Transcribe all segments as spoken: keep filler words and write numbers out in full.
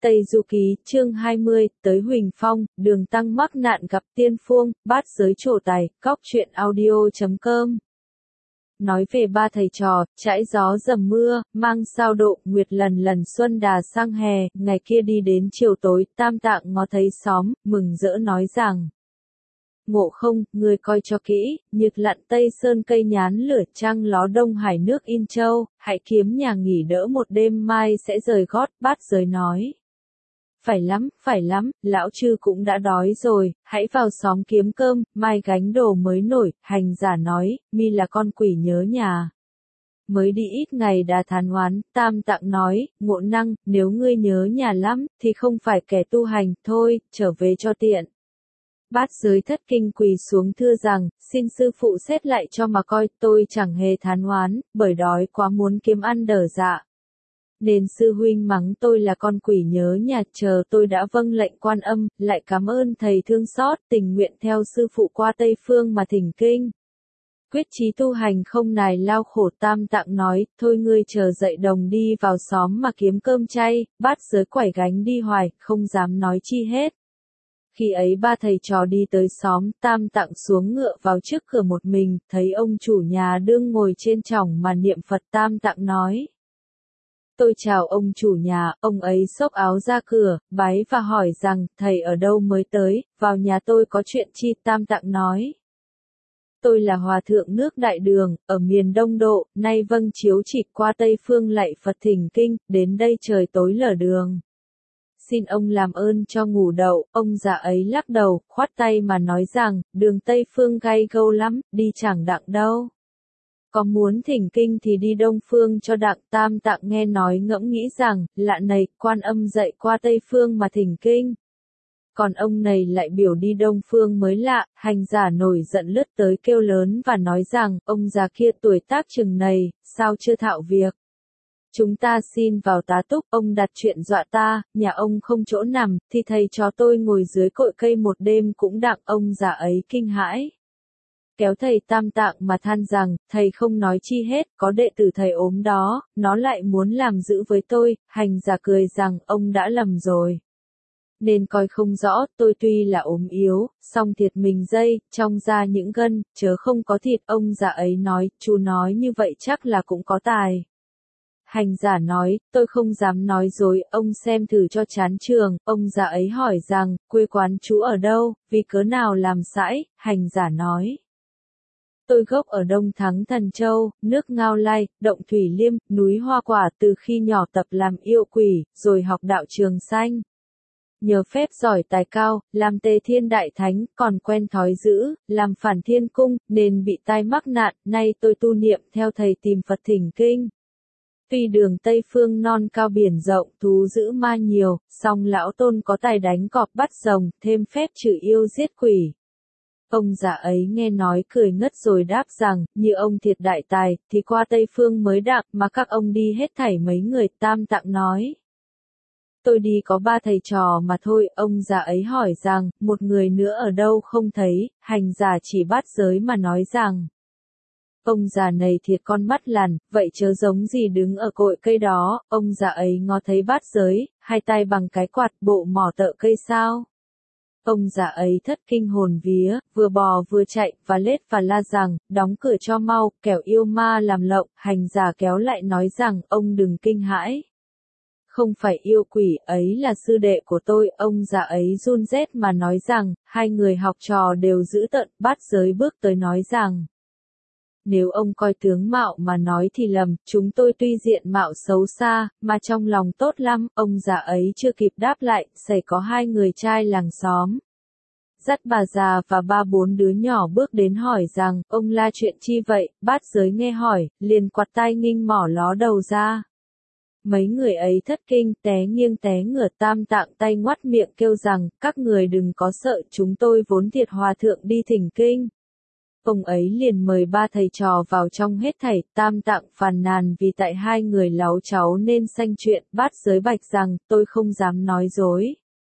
Tây Du Ký, chương hai mươi, tới Huỳnh Phong, đường tăng mắc nạn gặp tiên phương, bát giới trổ tài, cóc truyện audio chấm com. Nói về ba thầy trò, trải gió dầm mưa, mang sao độ, nguyệt lần lần xuân đà sang hè, ngày kia đi đến chiều tối, Tam Tạng ngó thấy xóm, mừng rỡ nói rằng: Ngộ không, người coi cho kỹ, nhược lặn Tây Sơn cây nhán lửa trăng ló Đông Hải nước In Châu, hãy kiếm nhà nghỉ đỡ một đêm mai sẽ rời gót. Bát giới nói: Phải lắm, phải lắm, lão chư cũng đã đói rồi, hãy vào xóm kiếm cơm, mai gánh đồ mới nổi. Hành giả nói: Mi là con quỷ nhớ nhà, mới đi ít ngày đã thán oán. Tam Tạng nói: Ngộ năng, nếu ngươi nhớ nhà lắm, thì không phải kẻ tu hành, thôi, trở về cho tiện. Bát giới thất kinh quỳ xuống thưa rằng: Xin sư phụ xét lại cho mà coi, tôi chẳng hề thán oán, bởi đói quá muốn kiếm ăn đở dạ. Nên sư huynh mắng tôi là con quỷ nhớ nhà, chờ tôi đã vâng lệnh Quan Âm, lại cảm ơn thầy thương xót, tình nguyện theo sư phụ qua Tây Phương mà thỉnh kinh. Quyết chí tu hành không nài lao khổ. Tam Tạng nói: Thôi ngươi chờ dậy đồng đi vào xóm mà kiếm cơm chay. Bát giới quẩy gánh đi hoài, không dám nói chi hết. Khi ấy ba thầy trò đi tới xóm, Tam Tạng xuống ngựa vào trước cửa một mình, thấy ông chủ nhà đương ngồi trên chõng mà niệm Phật. Tam Tạng nói: Tôi chào ông chủ nhà. Ông ấy xốc áo ra cửa, bái và hỏi rằng: Thầy ở đâu mới tới, vào nhà tôi có chuyện chi? Tam Tạng nói: Tôi là hòa thượng nước Đại Đường, ở miền Đông Độ, nay vâng chiếu chỉ qua Tây Phương lạy Phật thỉnh kinh, đến đây trời tối lở đường. Xin ông làm ơn cho ngủ đậu. Ông già ấy lắc đầu, khoát tay mà nói rằng: Đường Tây Phương gay gâu lắm, đi chẳng đặng đâu. Có muốn thỉnh kinh thì đi Đông Phương cho đặng. Tam Tạng nghe nói ngẫm nghĩ rằng: Lạ này, Quan Âm dạy qua Tây Phương mà thỉnh kinh, còn ông này lại biểu đi Đông Phương mới lạ. Hành giả nổi giận lướt tới kêu lớn và nói rằng: Ông già kia tuổi tác chừng này, sao chưa thạo việc? Chúng ta xin vào tá túc. Ông đặt chuyện dọa ta, nhà ông không chỗ nằm, thì thầy cho tôi ngồi dưới cội cây một đêm cũng đặng. Ông già ấy kinh hãi, kéo thầy Tam Tạng mà than rằng: Thầy không nói chi hết, có đệ tử thầy ốm đó, nó lại muốn làm dữ với tôi. Hành giả cười rằng: Ông đã lầm rồi, nên coi không rõ. Tôi tuy là ốm yếu, song thiệt mình dây, trong da những gân, chớ không có thịt. Ông già ấy nói: Chú nói như vậy chắc là cũng có tài. Hành giả nói: Tôi không dám nói dối, ông xem thử cho chán trường. Ông già ấy hỏi rằng: Quê quán chú ở đâu, vì cớ nào làm sãi? Hành giả nói: Tôi gốc ở Đông Thắng Thần Châu, nước Ngao Lai, động Thủy Liêm, núi Hoa Quả. Từ khi nhỏ tập làm yêu quỷ, rồi học đạo Trường Sanh. Nhờ phép giỏi tài cao, làm Tề Thiên Đại Thánh, còn quen thói dữ, làm phản thiên cung, nên bị tai mắc nạn. Nay tôi tu niệm theo thầy tìm Phật thỉnh kinh. Tuy đường Tây Phương non cao biển rộng, thú dữ ma nhiều, song lão tôn có tài đánh cọp bắt rồng, thêm phép trừ yêu giết quỷ. Ông già ấy nghe nói cười ngất rồi đáp rằng: Như ông thiệt đại tài, thì qua Tây Phương mới đặng, mà các ông đi hết thảy mấy người? Tam Tạng nói: Tôi đi có ba thầy trò mà thôi. Ông già ấy hỏi rằng: Một người nữa ở đâu không thấy? Hành giả chỉ Bát giới mà nói rằng: Ông già này thiệt con mắt lằn, vậy chớ giống gì đứng ở cội cây đó. Ông già ấy ngó thấy Bát giới, hai tay bằng cái quạt, bộ mỏ tợ cây sao. Ông già ấy thất kinh hồn vía, vừa bò vừa chạy, và lết và la rằng: Đóng cửa cho mau, kẻo yêu ma làm lộng. Hành giả kéo lại nói rằng: Ông đừng kinh hãi, không phải yêu quỷ, ấy là sư đệ của tôi. Ông già ấy run rét mà nói rằng: Hai người học trò đều dữ tợn. Bát giới bước tới nói rằng: Nếu ông coi tướng mạo mà nói thì lầm, chúng tôi tuy diện mạo xấu xa, mà trong lòng tốt lắm. Ông già ấy chưa kịp đáp lại, xảy có hai người trai làng xóm dắt bà già và ba bốn đứa nhỏ bước đến hỏi rằng: Ông la chuyện chi vậy? Bát giới nghe hỏi, liền quạt tai nghinh mỏ ló đầu ra. Mấy người ấy thất kinh, té nghiêng té ngửa. Tam Tạng tay ngoắt miệng kêu rằng: Các người đừng có sợ, chúng tôi vốn thiệt hòa thượng đi thỉnh kinh. Ông ấy liền mời ba thầy trò vào trong hết thảy. Tam Tạng phàn nàn vì tại hai người láu cháu nên sanh chuyện. Bát giới bạch rằng: Tôi không dám nói dối.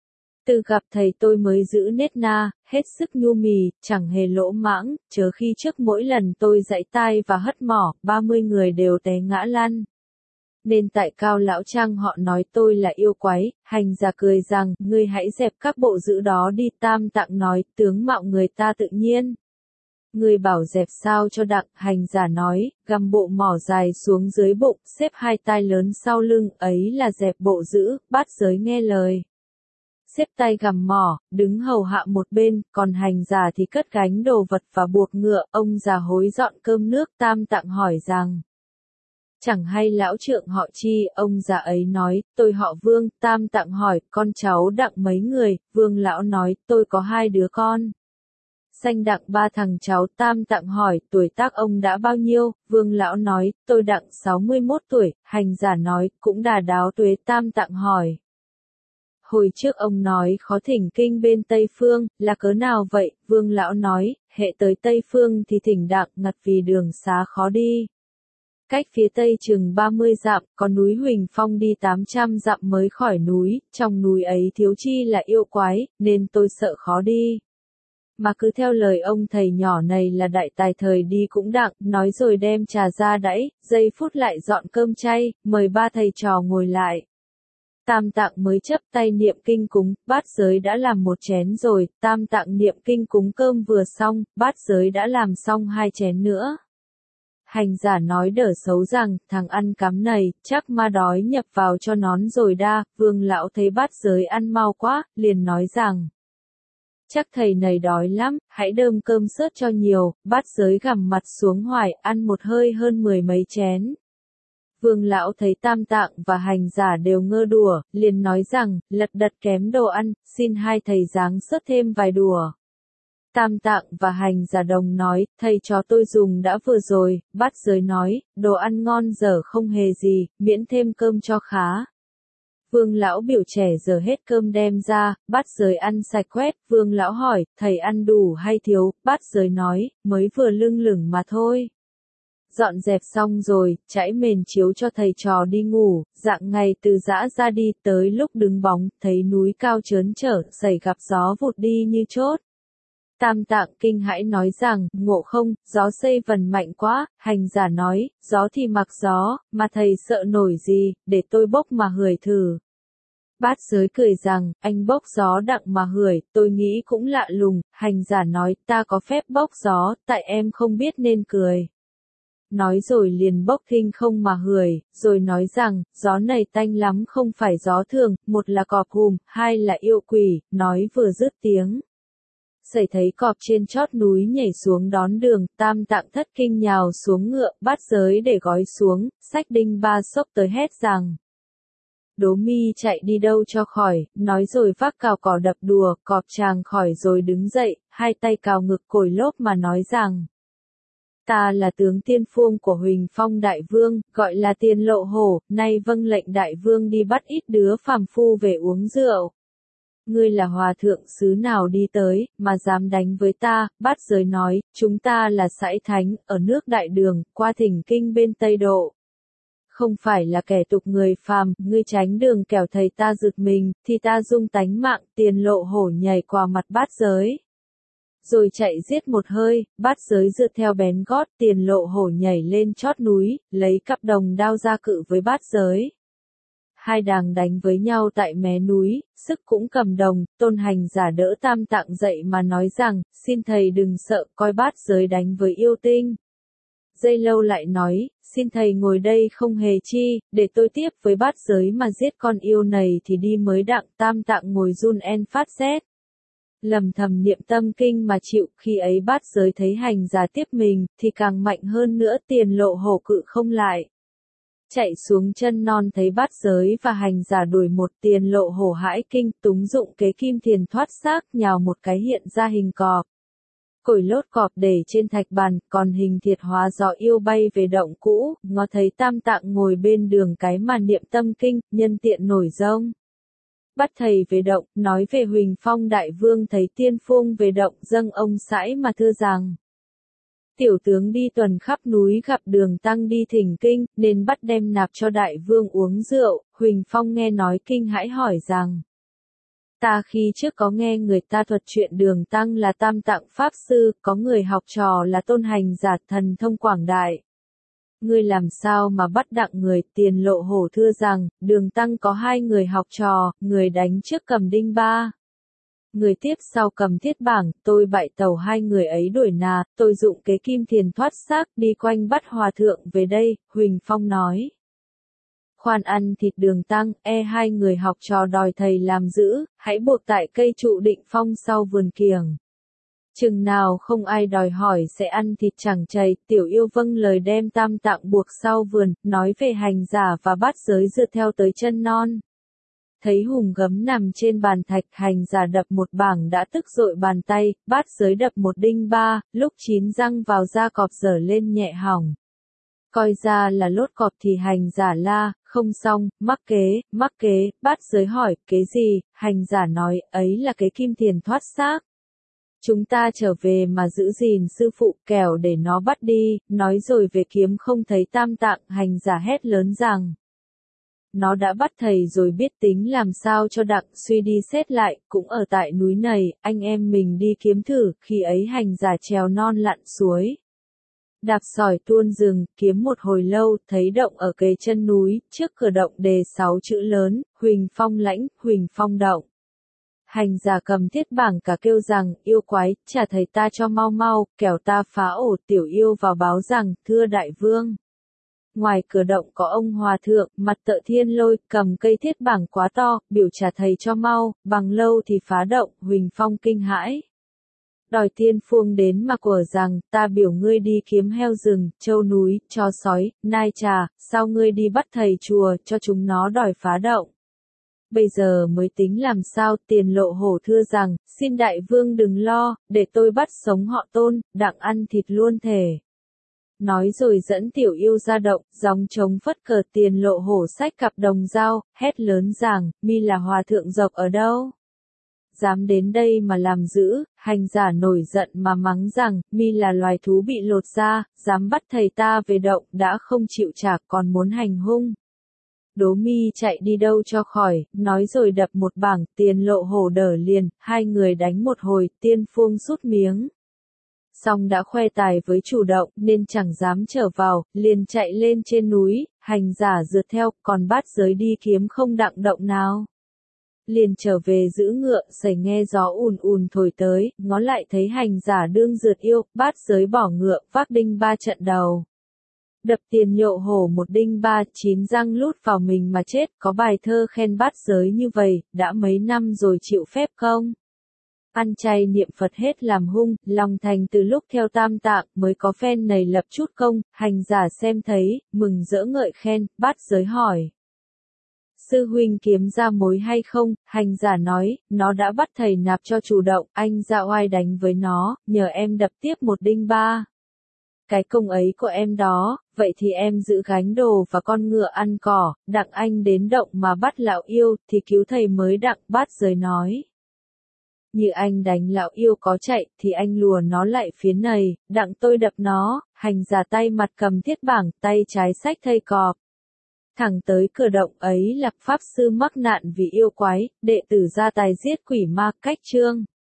Từ gặp thầy tôi mới giữ nết na, hết sức nhu mì, chẳng hề lỗ mãng, chớ khi trước mỗi lần tôi giãy tai và hất mỏ, ba mươi người đều té ngã lăn. nên tại Cao Lão Trang họ nói tôi là yêu quái. Hành giả cười rằng, ngươi hãy dẹp các bộ dữ đó đi. Tam Tạng nói, tướng mạo người ta tự nhiên. Ngươi bảo dẹp sao cho đặng. Hành giả nói, găm bộ mỏ dài xuống dưới bụng, xếp hai tai lớn sau lưng, ấy là dẹp bộ dữ. Bát giới nghe lời, xếp tay gằm mỏ, đứng hầu hạ một bên, còn hành giả thì cất gánh đồ vật và buộc ngựa. Ông già hối dọn cơm nước. Tam Tạng hỏi rằng, chẳng hay lão trượng họ chi? Ông già ấy nói, tôi họ Vương. Tam Tạng hỏi, con cháu đặng mấy người? Vương lão nói, tôi có hai đứa con. Sanh đặng ba thằng cháu. Tam Tạng hỏi, tuổi tác ông đã bao nhiêu? Vương lão nói, tôi đặng sáu mươi mốt tuổi. Hành giả nói, cũng đà đáo tuế. Tam Tạng hỏi, hồi trước ông nói khó thỉnh kinh bên Tây Phương, là cớ nào vậy? Vương lão nói, hệ tới Tây Phương thì thỉnh đặng ngặt vì đường xá khó đi. Cách phía Tây chừng ba mươi dặm, có núi Huỳnh Phong đi tám trăm dặm mới khỏi núi, trong núi ấy thiếu chi là yêu quái, nên tôi sợ khó đi. Mà cứ theo lời ông thầy nhỏ này là đại tài thời đi cũng đặng, nói rồi đem trà ra đãi, giây phút lại dọn cơm chay, mời ba thầy trò ngồi lại. Tam Tạng mới chấp tay niệm kinh cúng, bát giới đã làm một chén rồi. Tam Tạng niệm kinh cúng cơm vừa xong, bát giới đã làm xong hai chén nữa. Hành giả nói đỡ xấu rằng, thằng ăn cắm này, chắc ma đói nhập vào cho nón rồi đa. Vương lão thấy bát giới ăn mau quá, liền nói rằng, chắc thầy này đói lắm, hãy đơm cơm sớt cho nhiều. Bát giới gằm mặt xuống hoài, ăn một hơi hơn mười mấy chén. Vương lão thấy Tam Tạng và hành giả đều ngơ đùa, liền nói rằng, lật đật kém đồ ăn, xin hai thầy giáng sớt thêm vài đùa. Tam Tạng và hành giả đồng nói, thầy cho tôi dùng đã vừa rồi. Bát giới nói, đồ ăn ngon dở không hề gì, miễn thêm cơm cho khá. Vương lão biểu trẻ giờ hết cơm đem ra, bát giới ăn sạch quét. Vương lão hỏi, thầy ăn đủ hay thiếu? Bát giới nói, mới vừa lưng lửng mà thôi. Dọn dẹp xong rồi, trải mền chiếu cho thầy trò đi ngủ. Dạng ngày từ giã ra đi, tới lúc đứng bóng, thấy núi cao trớn trở, xảy gặp gió vụt đi như chốt. Tam Tạng kinh hãi nói rằng, ngộ không, gió xây vần mạnh quá. Hành giả nói, gió thì mặc gió, mà thầy sợ nổi gì, để tôi bốc mà hửi thử. Bát giới cười rằng, anh bốc gió đặng mà hửi, tôi nghĩ cũng lạ lùng. Hành giả nói, ta có phép bốc gió, tại em không biết nên cười. Nói rồi liền bốc khinh không mà hửi, rồi nói rằng, gió này tanh lắm, không phải gió thường, một là cọp hùm, hai là yêu quỷ. Nói vừa dứt tiếng, xảy thấy cọp trên chót núi nhảy xuống đón đường. Tam Tạng thất kinh nhào xuống ngựa, bát giới để gói xuống, xách đinh ba xốc tới hét rằng, Đố Mi chạy đi đâu cho khỏi. Nói rồi vác cào cỏ đập đùa, cọp tràng khỏi rồi đứng dậy, hai tay cào ngực cổi lốp mà nói rằng, ta là tướng Tiên Phuông của Huỳnh Phong Đại Vương, gọi là Tiền Lộ Hổ, nay vâng lệnh Đại Vương đi bắt ít đứa phàm phu về uống rượu. Ngươi là hòa thượng xứ nào đi tới, mà dám đánh với ta? Bát giới nói, chúng ta là sãi thánh, ở nước Đại Đường, qua thỉnh kinh bên Tây Độ. Không phải là kẻ tục người phàm, ngươi tránh đường kẻo thầy ta giật mình, thì ta dung tánh mạng. Tiền Lộ Hổ nhảy qua mặt bát giới, rồi chạy giết một hơi. Bát giới rượt theo bén gót. Tiền Lộ Hổ nhảy lên chót núi, lấy cặp đồng đao ra cự với bát giới. Hai đàng đánh với nhau tại mé núi, sức cũng cầm đồng. Tôn hành giả đỡ Tam Tạng dậy mà nói rằng, xin thầy đừng sợ, coi bát giới đánh với yêu tinh. Giây lâu lại nói, xin thầy ngồi đây không hề chi, để tôi tiếp với bát giới mà giết con yêu này thì đi mới đặng. Tam Tạng ngồi run en phát rét, lầm thầm niệm tâm kinh mà chịu. Khi ấy bát giới thấy hành giả tiếp mình, thì càng mạnh hơn nữa. Tiền Lộ Hổ cự không lại, chạy xuống chân non thấy bát giới và hành giả đuổi một. Tiền Lộ Hổ hãi kinh, túng dụng kế kim thiền thoát xác, nhào một cái hiện ra hình cọp. Cổi lốt cọp để trên thạch bàn, còn hình thiệt hóa gió yêu bay về động cũ. Ngó thấy Tam Tạng ngồi bên đường cái mà niệm tâm kinh, nhân tiện nổi giông. Bắt thầy về động, nói về Huỳnh Phong Đại Vương thấy Tiên Phuông về động, dâng ông sãi mà thưa rằng, tiểu tướng đi tuần khắp núi gặp đường tăng đi thỉnh kinh, nên bắt đem nạp cho Đại Vương uống rượu. Huỳnh Phong nghe nói kinh hãi hỏi rằng, ta khi trước có nghe người ta thuật chuyện đường tăng là Tam Tạng Pháp Sư, có người học trò là Tôn Hành Giả thần thông quảng đại. Ngươi làm sao mà bắt đặng người? Tiền Lộ Hổ thưa rằng, Đường Tăng có hai người học trò, người đánh trước cầm đinh ba. Người tiếp sau cầm thiết bảng, tôi bại tàu hai người ấy đuổi nà, tôi dụng kế kim thiền thoát xác đi quanh bắt hòa thượng về đây, Huỳnh Phong nói. Khoan ăn thịt Đường Tăng, e hai người học trò đòi thầy làm giữ, hãy buộc tại cây trụ định phong sau vườn kiểng. Chừng nào không ai đòi hỏi sẽ ăn thịt chẳng chày, Tiểu Yêu vâng lời đem tam tạng buộc sau vườn, nói về hành giả và bát giới dựa theo tới chân non. Thấy Hùng Gấm nằm trên bàn thạch, hành giả đập một bảng đã tức dội bàn tay, bát giới đập một đinh ba, lúc chín răng vào da cọp dở lên nhẹ hỏng. Coi ra là lốt cọp thì hành giả la, không xong, mắc kế, mắc kế, bát giới hỏi, kế gì, hành giả nói, ấy là kế kim thiền thoát xác. Chúng ta trở về mà giữ gìn sư phụ, kẻo để nó bắt đi, nói rồi về kiếm không thấy tam tạng, hành giả hét lớn rằng. Nó đã bắt thầy rồi biết tính làm sao cho đặng, suy đi xét lại, cũng ở tại núi này, anh em mình đi kiếm thử, khi ấy hành giả trèo non lặn suối. Đạp sỏi tuôn rừng, kiếm một hồi lâu, thấy động ở kề chân núi, trước cửa động đề sáu chữ lớn, Huỳnh Phong lãnh, Huỳnh Phong động. Hành giả cầm thiết bảng cả kêu rằng, yêu quái, trả thầy ta cho mau mau, kẻo ta phá ổ. Tiểu Yêu vào báo rằng, thưa đại vương. Ngoài cửa động có ông hòa thượng, mặt tợ thiên lôi, cầm cây thiết bảng quá to, biểu trả thầy cho mau, bằng lâu thì phá động. Huỳnh Phong kinh hãi. Đòi tiên phuông đến mà của rằng, ta biểu ngươi đi kiếm heo rừng, trâu núi, chó sói, nai trà, sao ngươi đi bắt thầy chùa, cho chúng nó đòi phá động. Bây giờ mới tính làm sao. Tiền Lộ Hổ thưa rằng, xin đại vương đừng lo, để tôi bắt sống họ Tôn, đặng ăn thịt luôn thể. Nói rồi dẫn Tiểu Yêu ra động, gióng trống phất cờ. Tiền Lộ Hổ xách cặp đồng dao, hét lớn rằng, mi là hòa thượng dọc ở đâu? Dám đến đây mà làm dữ, hành giả nổi giận mà mắng rằng, mi là loài thú bị lột da, dám bắt thầy ta về động, đã không chịu trả còn muốn hành hung. Đố mi chạy đi đâu cho khỏi, nói rồi đập một bảng. Tiền Lộ Hổ đỡ liền, hai người đánh một hồi, tiên phuông sút miếng. Xong đã khoe tài với chủ động, nên chẳng dám trở vào, liền chạy lên trên núi, hành giả rượt theo, còn bát giới đi kiếm không đặng động nào. Liền trở về giữ ngựa, sẩy nghe gió ùn ùn thổi tới, ngó lại thấy hành giả đương rượt yêu, bát giới bỏ ngựa, vác đinh ba trận đầu. Đập Tiền Lộ Hổ một đinh ba, chín răng lút vào mình mà chết, có bài thơ khen bát giới như vậy, đã mấy năm rồi chịu phép không? Ăn chay niệm Phật hết làm hung, lòng thành từ lúc theo tam tạng, mới có phen này lập chút công, hành giả xem thấy, mừng rỡ ngợi khen, bát giới hỏi. Sư huynh kiếm ra mối hay không? Hành giả nói, nó đã bắt thầy nạp cho chủ động, anh ra oai đánh với nó, nhờ em đập tiếp một đinh ba. Cái công ấy của em đó, vậy thì em giữ gánh đồ và con ngựa ăn cỏ, đặng anh đến động mà bắt lão yêu, thì cứu thầy mới đặng. Bát giới nói. Như anh đánh lão yêu có chạy, thì anh lùa nó lại phía này, đặng tôi đập nó. Hành giả tay mặt cầm thiết bảng, tay trái xách thây cọp. Thẳng tới cửa động ấy Lạc Pháp Sư mắc nạn vì yêu quái, đệ tử ra tài giết quỷ ma. Cách chương